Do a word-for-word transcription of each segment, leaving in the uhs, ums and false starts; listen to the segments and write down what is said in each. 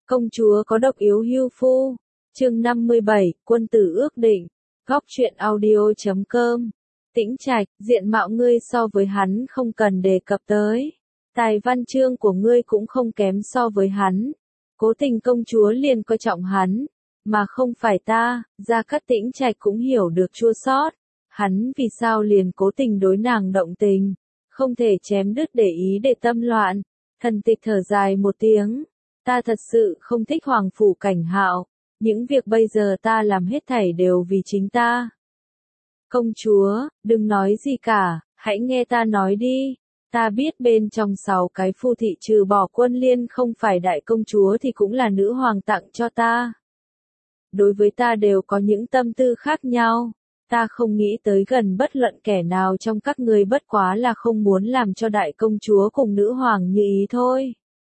Công chúa có độc yếu hưu phu. Chương năm mươi bảy, quân tử ước định. Góc truyện audio chấm com. Tĩnh Trạch, diện mạo ngươi so với hắn không cần đề cập tới. Tài văn chương của ngươi cũng không kém so với hắn. Cố Tình công chúa liền coi trọng hắn, mà không phải ta. Gia Cát Tĩnh Trạch cũng hiểu được chua xót. Hắn vì sao liền cố tình đối nàng động tình, không thể chém đứt để ý để tâm loạn. Thần Tịch thở dài một tiếng. Ta thật sự không thích Hoàng phủ Cảnh Hạo. Những việc bây giờ ta làm hết thảy đều vì chính ta. Công chúa, đừng nói gì cả, hãy nghe ta nói đi. Ta biết bên trong sáu cái phu thị trừ bỏ Quân Liên không phải đại công chúa thì cũng là nữ hoàng tặng cho ta. Đối với ta đều có những tâm tư khác nhau. Ta không nghĩ tới gần bất luận kẻ nào trong các ngươi, bất quá là không muốn làm cho đại công chúa cùng nữ hoàng như ý thôi.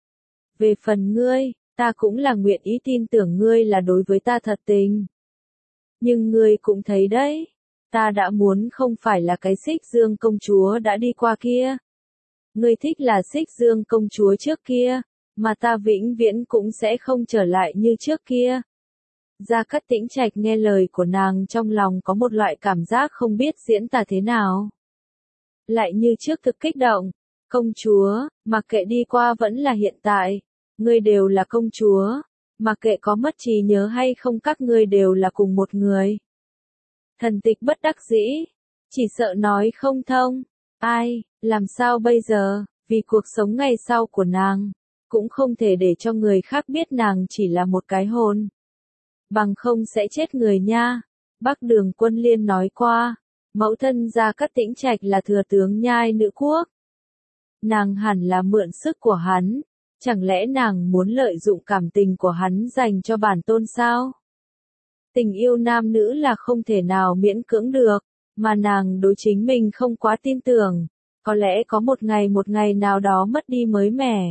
Về phần ngươi, ta cũng là nguyện ý tin tưởng ngươi là đối với ta thật tình. Nhưng ngươi cũng thấy đấy, ta đã muốn không phải là cái Xích Dương công chúa đã đi qua kia. Ngươi thích là Xích Dương công chúa trước kia, mà ta vĩnh viễn cũng sẽ không trở lại như trước kia. Gia Cát Tĩnh Trạch nghe lời của nàng trong lòng có một loại cảm giác không biết diễn tả thế nào. Lại như trước thực kích động. Công chúa, mặc kệ đi qua vẫn là hiện tại, ngươi đều là công chúa, mặc kệ có mất trí nhớ hay không các ngươi đều là cùng một người. Thần Tịch bất đắc dĩ, chỉ sợ nói không thông. Ai, làm sao bây giờ, vì cuộc sống ngày sau của nàng, cũng không thể để cho người khác biết nàng chỉ là một cái hồn. Bằng không sẽ chết người nha. Bắc Đường Quân Liên nói qua, mẫu thân Gia Cát Tĩnh Trạch là thừa tướng nhai nữ quốc. Nàng hẳn là mượn sức của hắn, chẳng lẽ nàng muốn lợi dụng cảm tình của hắn dành cho bản tôn sao? Tình yêu nam nữ là không thể nào miễn cưỡng được, mà nàng đối chính mình không quá tin tưởng, có lẽ có một ngày một ngày nào đó mất đi mới mẻ.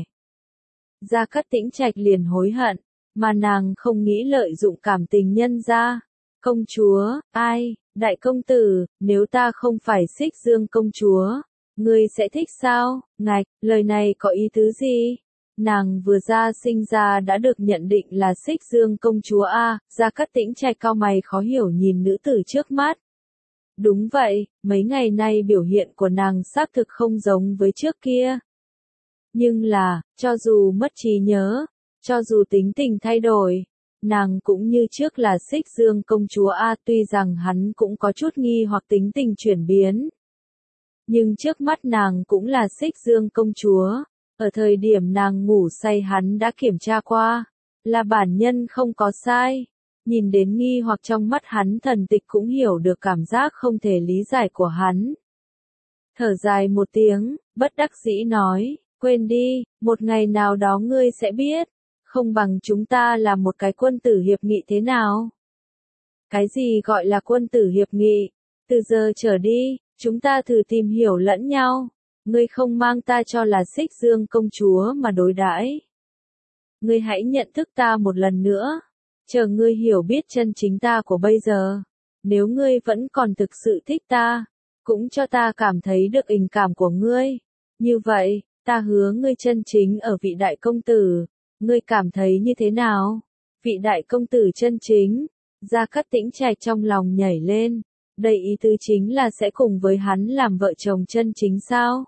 Gia Cát Tĩnh Trạch liền hối hận, mà nàng không nghĩ lợi dụng cảm tình nhân ra. Công chúa, ai, đại công tử, nếu ta không phải Xích Dương công chúa, ngươi sẽ thích sao? Ngạch, lời này có ý tứ gì? Nàng vừa ra sinh ra đã được nhận định là Xích Dương công chúa a. Gia Cát Tĩnh Trạch cau mày khó hiểu nhìn nữ tử trước mắt. Đúng vậy, mấy ngày nay biểu hiện của nàng xác thực không giống với trước kia. Nhưng là, cho dù mất trí nhớ, cho dù tính tình thay đổi, nàng cũng như trước là Xích Dương công chúa a. Tuy rằng hắn cũng có chút nghi hoặc tính tình chuyển biến, nhưng trước mắt nàng cũng là Xích Dương công chúa. Ở thời điểm nàng ngủ say hắn đã kiểm tra qua, là bản nhân không có sai. Nhìn đến nghi hoặc trong mắt hắn, Thần Tịch cũng hiểu được cảm giác không thể lý giải của hắn. Thở dài một tiếng, bất đắc dĩ nói, quên đi, một ngày nào đó ngươi sẽ biết, không bằng chúng ta là một cái quân tử hiệp nghị thế nào? Cái gì gọi là quân tử hiệp nghị? Từ giờ trở đi, chúng ta thử tìm hiểu lẫn nhau. Ngươi không mang ta cho là Xích Dương công chúa mà đối đãi. Ngươi hãy nhận thức ta một lần nữa. Chờ ngươi hiểu biết chân chính ta của bây giờ. Nếu ngươi vẫn còn thực sự thích ta, cũng cho ta cảm thấy được tình cảm của ngươi. Như vậy, ta hứa ngươi chân chính ở vị đại công tử. Ngươi cảm thấy như thế nào? Vị đại công tử chân chính. Gia Cát Tĩnh Trạch trong lòng nhảy lên. Đây ý tứ chính là sẽ cùng với hắn làm vợ chồng chân chính sao?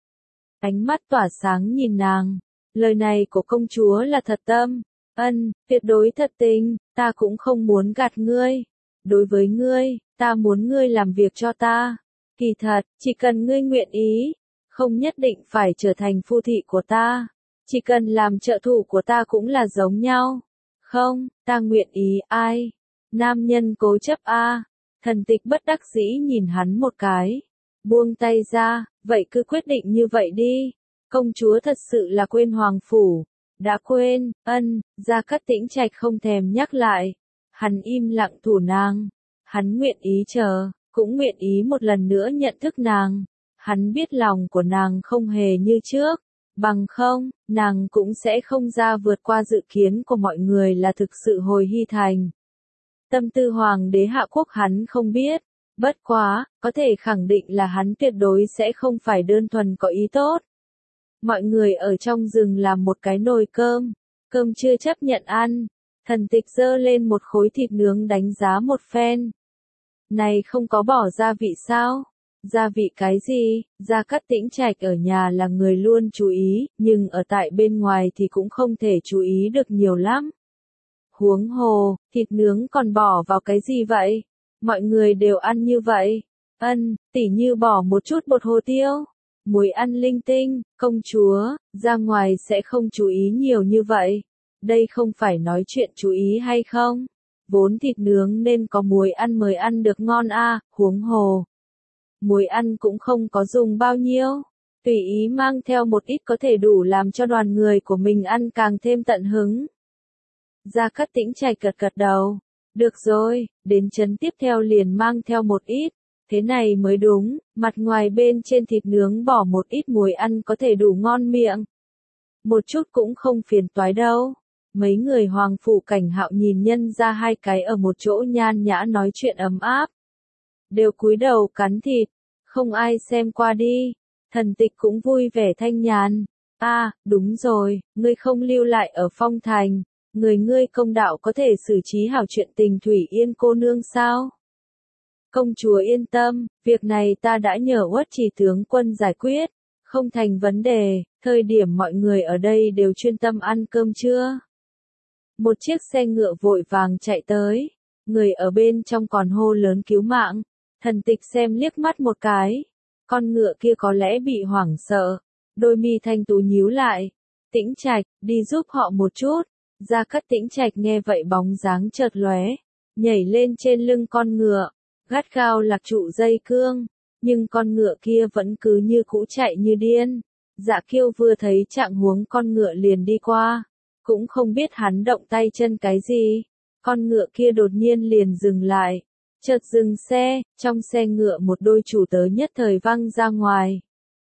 Ánh mắt tỏa sáng nhìn nàng. Lời này của công chúa là thật tâm. Ân, tuyệt đối thật tình, ta cũng không muốn gạt ngươi. Đối với ngươi, ta muốn ngươi làm việc cho ta. Kỳ thật, chỉ cần ngươi nguyện ý, không nhất định phải trở thành phu thị của ta. Chỉ cần làm trợ thủ của ta cũng là giống nhau. Không, ta nguyện ý. Ai? Nam nhân cố chấp a. Thần Tịch bất đắc dĩ nhìn hắn một cái. Buông tay ra, vậy cứ quyết định như vậy đi. Công chúa thật sự là quên Hoàng phủ. Đã quên, ân. Gia Cát Tĩnh Trạch không thèm nhắc lại. Hắn im lặng thủ nàng. Hắn nguyện ý chờ, cũng nguyện ý một lần nữa nhận thức nàng. Hắn biết lòng của nàng không hề như trước. Bằng không, nàng cũng sẽ không ra vượt qua dự kiến của mọi người là thực sự hồi hy thành. Tâm tư hoàng đế hạ quốc hắn không biết. Bất quá, có thể khẳng định là hắn tuyệt đối sẽ không phải đơn thuần có ý tốt. Mọi người ở trong rừng làm một cái nồi cơm. Cơm chưa chấp nhận ăn. Thần tịch giơ lên một khối thịt nướng đánh giá một phen. Này không có bỏ gia vị sao? Gia vị cái gì? Gia Cát Tĩnh Trạch ở nhà là người luôn chú ý, nhưng ở tại bên ngoài thì cũng không thể chú ý được nhiều lắm. Huống hồ, thịt nướng còn bỏ vào cái gì vậy? Mọi người đều ăn như vậy. Ân, tỉ như bỏ một chút bột hồ tiêu, muối ăn linh tinh, công chúa, ra ngoài sẽ không chú ý nhiều như vậy. Đây không phải nói chuyện chú ý hay không? Vốn thịt nướng nên có muối ăn mới ăn được ngon a, à, huống hồ. Muối ăn cũng không có dùng bao nhiêu. Tùy ý mang theo một ít có thể đủ làm cho đoàn người của mình ăn càng thêm tận hứng. Gia Cát Tĩnh Trạch gật gật đầu. Được rồi, đến chấn tiếp theo liền mang theo một ít. Thế này mới đúng, mặt ngoài bên trên thịt nướng bỏ một ít muối ăn có thể đủ ngon miệng. Một chút cũng không phiền toái đâu. Mấy người Hoàng Phủ Cảnh Hạo nhìn nhân ra hai cái ở một chỗ nhan nhã nói chuyện ấm áp. Đều cúi đầu cắn thịt, không ai xem qua đi. Thần tịch cũng vui vẻ thanh nhàn. À, đúng rồi, ngươi không lưu lại ở Phong Thành. Người ngươi công đạo có thể xử trí hảo chuyện tình Thủy Yên cô nương sao? Công chúa yên tâm, việc này ta đã nhờ Uất Chỉ tướng quân giải quyết, không thành vấn đề, thời điểm mọi người ở đây đều chuyên tâm ăn cơm trưa. Một chiếc xe ngựa vội vàng chạy tới, người ở bên trong còn hô lớn cứu mạng, thần tịch xem liếc mắt một cái, con ngựa kia có lẽ bị hoảng sợ, đôi mi thanh tú nhíu lại, Tĩnh Trạch, đi giúp họ một chút. Gia Cát Tĩnh Trạch nghe vậy bóng dáng chợt lóe, nhảy lên trên lưng con ngựa, gắt gao lạc trụ dây cương, nhưng con ngựa kia vẫn cứ như cũ chạy như điên. Dạ Kiêu vừa thấy trạng huống con ngựa liền đi qua, cũng không biết hắn động tay chân cái gì, con ngựa kia đột nhiên liền dừng lại, chợt dừng xe, trong xe ngựa một đôi chủ tớ nhất thời văng ra ngoài.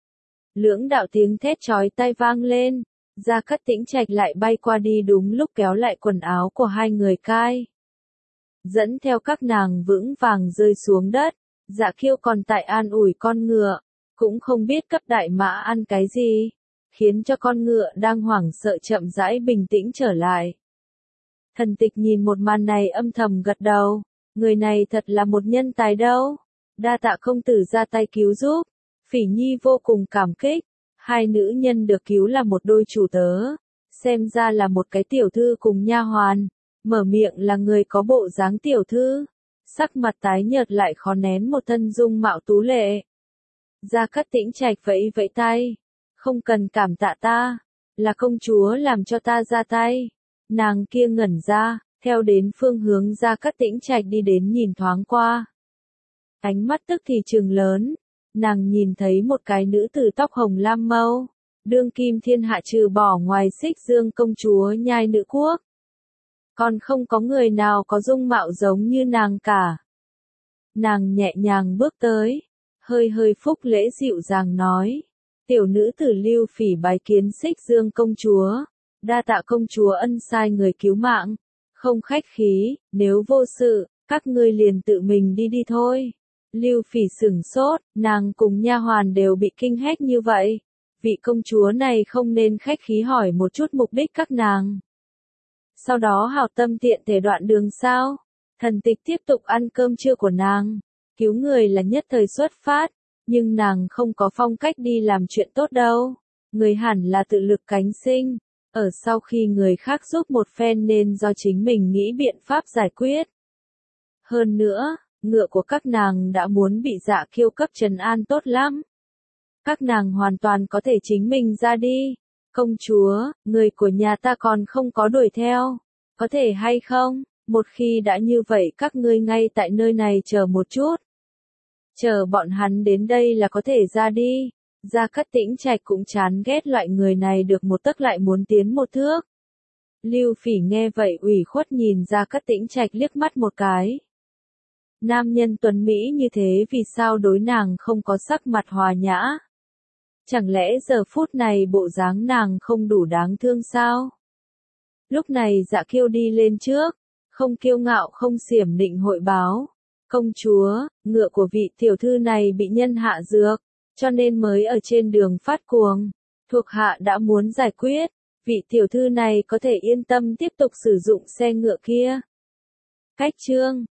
Lưỡng đạo tiếng thét chói tai vang lên. Gia Cát Tĩnh Trạch lại bay qua đi đúng lúc kéo lại quần áo của hai người cai. Dẫn theo các nàng vững vàng rơi xuống đất, Dạ Kiêu còn tại an ủi con ngựa, cũng không biết cấp đại mã ăn cái gì, khiến cho con ngựa đang hoảng sợ chậm rãi bình tĩnh trở lại. Thần tịch nhìn một màn này âm thầm gật đầu, người này thật là một nhân tài đâu, đa tạ công tử ra tay cứu giúp, Phỉ Nhi vô cùng cảm kích. Hai nữ nhân được cứu là một đôi chủ tớ, xem ra là một cái tiểu thư cùng nha hoàn, mở miệng là người có bộ dáng tiểu thư, sắc mặt tái nhợt lại khó nén một thân dung mạo tú lệ. Gia Cát Tĩnh Trạch vẫy vẫy tay, không cần cảm tạ ta, là công chúa làm cho ta ra tay. Nàng kia ngẩn ra, theo đến phương hướng Gia Cát Tĩnh Trạch đi đến nhìn thoáng qua. Ánh mắt tức thì trừng lớn. Nàng nhìn thấy một cái nữ tử tóc hồng lam mâu, đương kim thiên hạ trừ bỏ ngoài Xích Dương công chúa nhai nữ quốc. Còn không có người nào có dung mạo giống như nàng cả. Nàng nhẹ nhàng bước tới, hơi hơi phúc lễ dịu dàng nói, tiểu nữ tử Lưu Phỉ bái kiến Xích Dương công chúa, đa tạ công chúa ân sai người cứu mạng, không khách khí, nếu vô sự, các ngươi liền tự mình đi đi thôi. Lưu Phỉ sửng sốt, nàng cùng nha hoàn đều bị kinh hách như vậy. Vị công chúa này không nên khách khí hỏi một chút mục đích các nàng. Sau đó hảo tâm tiện thể đoạn đường sao? Thần tịch tiếp tục ăn cơm trưa của nàng. Cứu người là nhất thời xuất phát, nhưng nàng không có phong cách đi làm chuyện tốt đâu. Người hẳn là tự lực cánh sinh. Ở sau khi người khác giúp một phen nên do chính mình nghĩ biện pháp giải quyết. Hơn nữa, ngựa của các nàng đã muốn bị Dạ Kiêu cấp trấn an tốt lắm. Các nàng hoàn toàn có thể chính mình ra đi. Công chúa, người của nhà ta còn không có đuổi theo. Có thể hay không? Một khi đã như vậy các ngươi ngay tại nơi này chờ một chút. Chờ bọn hắn đến đây là có thể ra đi. Gia Cát Tĩnh Trạch cũng chán ghét loại người này được một tấc lại muốn tiến một thước. Lưu Phỉ nghe vậy ủy khuất nhìn Gia Cát Tĩnh Trạch liếc mắt một cái. Nam nhân tuấn Mỹ như thế vì sao đối nàng không có sắc mặt hòa nhã? Chẳng lẽ giờ phút này bộ dáng nàng không đủ đáng thương sao? Lúc này Dạ Kiêu đi lên trước, không kiêu ngạo không xiểm nịnh hội báo. Công chúa, ngựa của vị tiểu thư này bị nhân hạ dược, cho nên mới ở trên đường phát cuồng. Thuộc hạ đã muốn giải quyết, Vị tiểu thư này có thể yên tâm tiếp tục sử dụng xe ngựa kia. Cách chương